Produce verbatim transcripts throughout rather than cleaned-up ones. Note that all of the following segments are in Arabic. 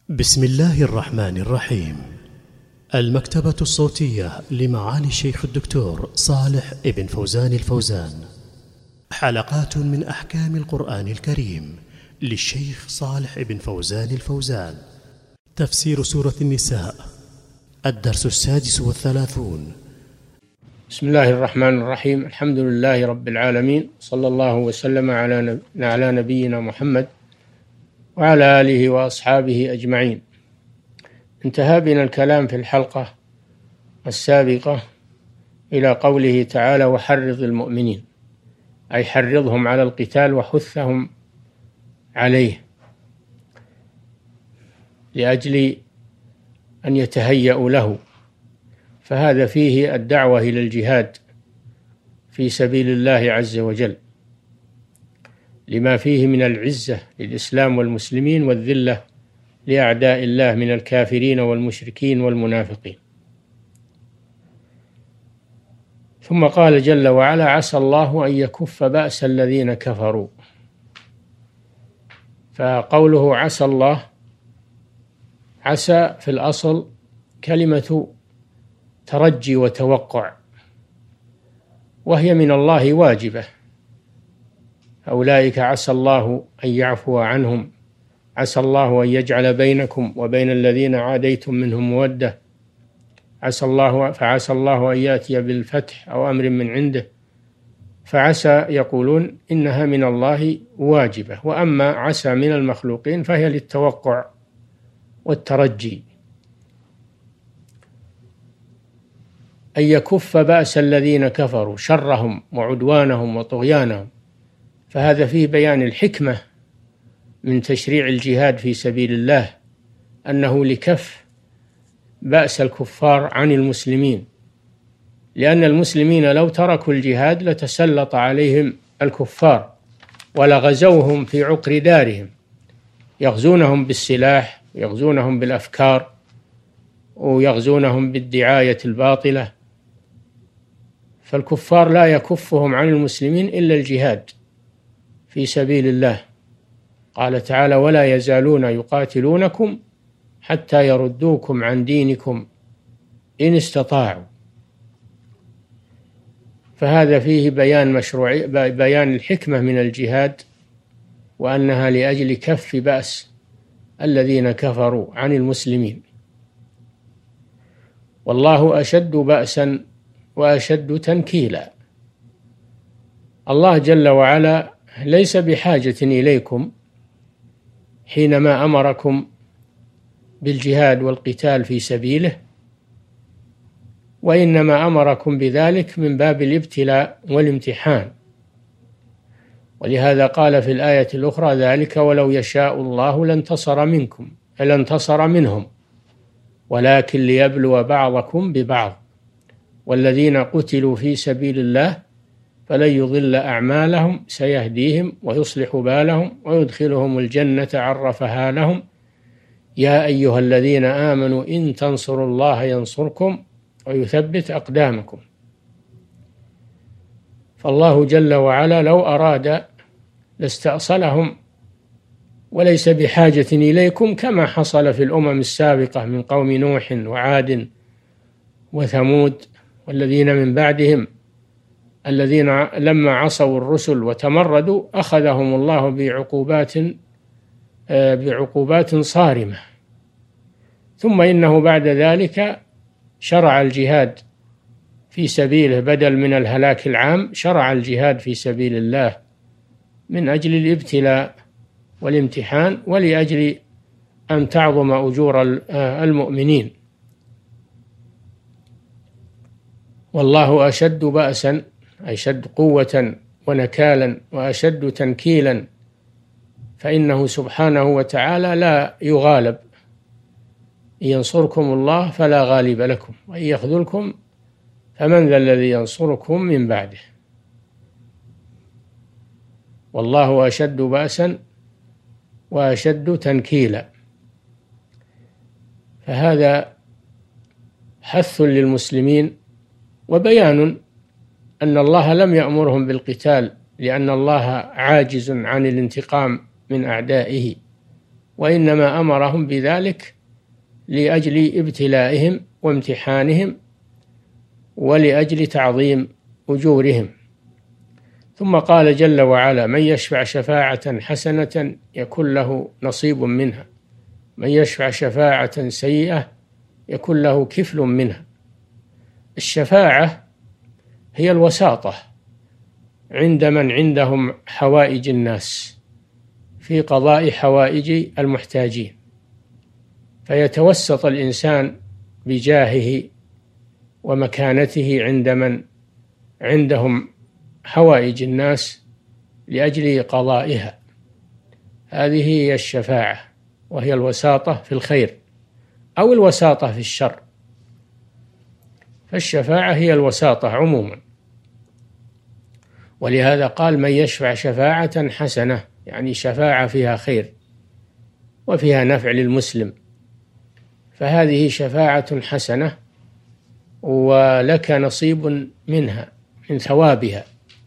بسم الله الرحمن الرحيم. المكتبة الصوتية لمعالي الشيخ الدكتور صالح ابن فوزان الفوزان، حلقات من أحكام القرآن الكريم للشيخ صالح ابن فوزان الفوزان. تفسير سورة النساء، الدرس السادس والثلاثون. بسم الله الرحمن الرحيم. الحمد لله رب العالمين، صلى الله وسلم على على نبينا محمد وعلى آله وأصحابه أجمعين. انتهى بنا الكلام في الحلقة السابقة إلى قوله تعالى: وحرض المؤمنين، أي حرضهم على القتال وحثهم عليه لأجل أن يتهيأوا له، فهذا فيه الدعوة إلى الجهاد في سبيل الله عز وجل، لما فيه من العزة للإسلام والمسلمين والذلة لأعداء الله من الكافرين والمشركين والمنافقين. ثم قال جل وعلا: عسى الله أن يكف بأس الذين كفروا. فقوله عسى الله، عسى في الأصل كلمة ترجي وتوقع، وهي من الله واجبة. أولئك عسى الله أن يعفو عنهم، عسى الله أن يجعل بينكم وبين الذين عاديتم منهم مودة، عسى الله فعسى الله أن يأتي بالفتح أو أمر من عنده. فعسى يقولون إنها من الله واجبة، وأما عسى من المخلوقين فهي للتوقع والترجي. أن يكف بأس الذين كفروا، شرهم وعدوانهم وطغيانهم، فهذا فيه بيان الحكمة من تشريع الجهاد في سبيل الله، أنه لكف بأس الكفار عن المسلمين، لأن المسلمين لو تركوا الجهاد لتسلط عليهم الكفار ولغزوهم في عقر دارهم، يغزونهم بالسلاح، يغزونهم بالأفكار، ويغزونهم بالدعاية الباطلة. فالكفار لا يكفهم عن المسلمين إلا الجهاد في سبيل الله. قال تعالى: ولا يزالون يقاتلونكم حتى يردوكم عن دينكم إن استطاعوا. فهذا فيه بيان مشروع بيان الحكمة من الجهاد، وأنها لأجل كف بأس الذين كفروا عن المسلمين. والله أشد بأسا وأشد تنكيلا. الله جل وعلا ليس بحاجة إليكم حينما أمركم بالجهاد والقتال في سبيله، وإنما أمركم بذلك من باب الابتلاء والامتحان. ولهذا قال في الآية الأخرى: ذلك ولو يشاء الله لانتصر منكم لانتصر منهم ولكن ليبلو بعضكم ببعض والذين قتلوا في سبيل الله فلن يضل أعمالهم سيهديهم ويصلح بالهم ويدخلهم الجنة عرفها لهم يا أيها الذين آمنوا إن تنصروا الله ينصركم ويثبت أقدامكم. فالله جل وعلا لو أراد لاستأصلهم، وليس بحاجة إليكم، كما حصل في الأمم السابقة من قوم نوح وعاد وثمود والذين من بعدهم، الذين لما عصوا الرسل وتمردوا أخذهم الله بعقوبات بعقوبات صارمة. ثم إنه بعد ذلك شرع الجهاد في سبيله، بدل من الهلاك العام شرع الجهاد في سبيل الله من أجل الابتلاء والامتحان، ولأجل أن تعظم أجور المؤمنين. والله أشد بأسا، أشد قوة ونكالا وأشد تنكيلا، فإنه سبحانه وتعالى لا يغالب. إن ينصركم الله فلا غالب لكم وإن يخذلكم فمن ذا الذي ينصركم من بعده. والله أشد بأسا وأشد تنكيلا. فهذا حث للمسلمين وبيان أن الله لم يأمرهم بالقتال، لأن الله عاجز عن الانتقام من أعدائه، وإنما أمرهم بذلك لأجل ابتلائهم وامتحانهم ولأجل تعظيم أجورهم. ثم قال جل وعلا: من يشفع شفاعة حسنة يكن له نصيب منها، من يشفع شفاعة سيئة يكن له كفل منها. الشفاعة هي الوساطة عند من عندهم حوائج الناس في قضاء حوائج المحتاجين، فيتوسط الإنسان بجاهه ومكانته عند من عندهم حوائج الناس لأجل قضائها. هذه هي الشفاعة، وهي الوساطة في الخير أو الوساطة في الشر، فالشفاعة هي الوساطة عموما. ولهذا قال: من يشفع شفاعة حسنة، يعني شفاعة فيها خير وفيها نفع للمسلم، فهذه شفاعة حسنة ولك نصيب منها من ثوابها،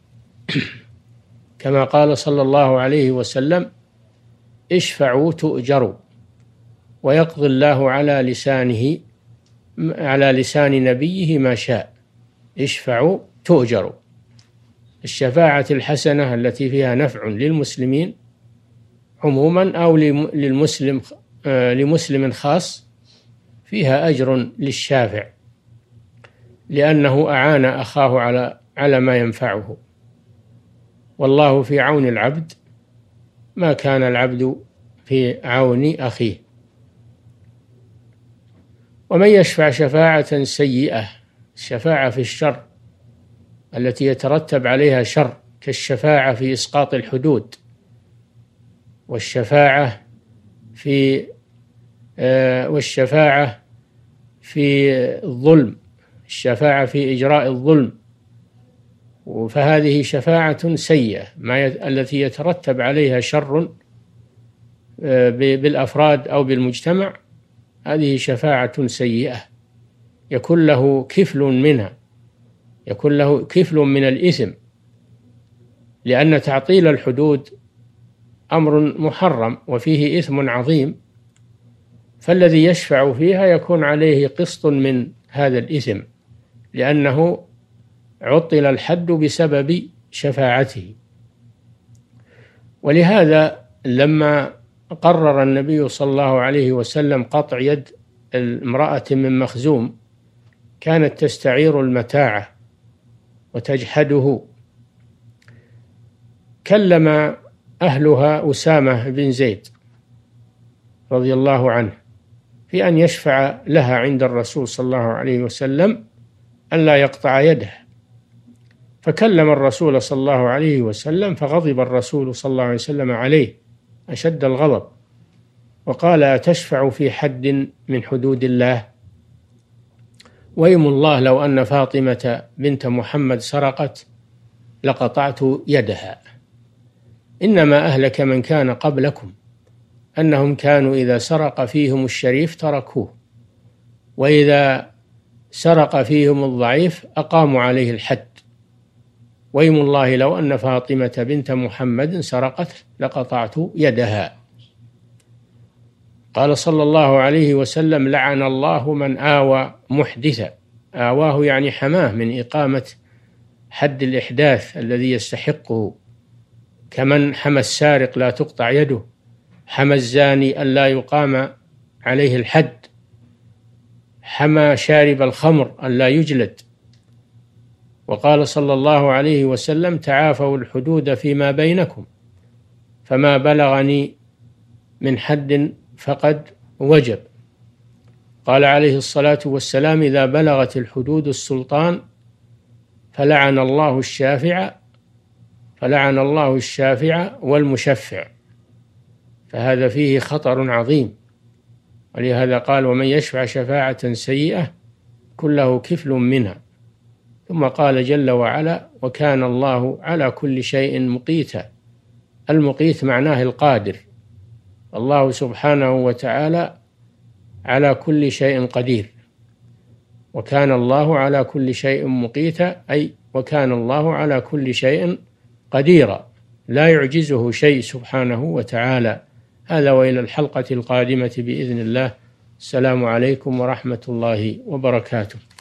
كما قال صلى الله عليه وسلم: اشفعوا تؤجروا، ويقضي الله على لسانه على لسان نبيه ما شاء. اشفعوا تؤجروا. الشفاعة الحسنة التي فيها نفع للمسلمين عموما أو للمسلم لمسلم خاص فيها أجر للشافع، لأنه أعان أخاه على على ما ينفعه. والله في عون العبد ما كان العبد في عون أخيه. ومن يشفع شفاعة سيئة، الشفاعة في الشر التي يترتب عليها شر، كالشفاعة في إسقاط الحدود، والشفاعة في آه والشفاعة في الظلم، الشفاعة في إجراء الظلم، فهذه شفاعة سيئة ما يت... التي يترتب عليها شر آه بالأفراد أو بالمجتمع، هذه شفاعة سيئة يكون له كفل منها، يكون له كفل من الإثم، لأن تعطيل الحدود أمر محرم وفيه إثم عظيم، فالذي يشفع فيها يكون عليه قسط من هذا الإثم، لأنه عطل الحد بسبب شفاعته. ولهذا لما قرر النبي صلى الله عليه وسلم قطع يد المرأة من مخزوم، كانت تستعير المتاع وتجحده. كلم أهلها أسامة بن زيد رضي الله عنه في أن يشفع لها عند الرسول صلى الله عليه وسلم أن لا يقطع يده، فكلم الرسول صلى الله عليه وسلم، فغضب الرسول صلى الله عليه وسلم عليه أشد الغضب، وقال: أتشفع في حد من حدود الله؟ ويم الله لو أن فاطمة بنت محمد سرقت لقطعت يدها. إنما أهلك من كان قبلكم أنهم كانوا إذا سرق فيهم الشريف تركوه، وإذا سرق فيهم الضعيف أقاموا عليه الحد. ويم الله لو أن فاطمة بنت محمد سرقت لقطعت يدها. قال صلى الله عليه وسلم: لعن الله من آوى محدثا. آواه يعني حماه من إقامة حد الإحداث الذي يستحقه، كمن حمى السارق لا تقطع يده، حمى الزاني أن لا يقام عليه الحد، حمى شارب الخمر أن لا يجلد. وقال صلى الله عليه وسلم: تعافوا الحدود فيما بينكم، فما بلغني من حد فقد وجب. قال عليه الصلاة والسلام: إذا بلغت الحدود السلطان فلعن الله الشافع فلعن الله الشافع والمشفع. فهذا فيه خطر عظيم، ولهذا قال: ومن يشفع شفاعة سيئة كله كفل منها. ثم قال جل وعلا: وكان الله على كل شيء مقيتا. المقيت معناه القادر، الله سبحانه وتعالى على كل شيء قدير. وكان الله على كل شيء مقيتا، أي وكان الله على كل شيء قديرا، لا يعجزه شيء سبحانه وتعالى هذا وإلى الحلقة القادمة بإذن الله. السلام عليكم ورحمة الله وبركاته.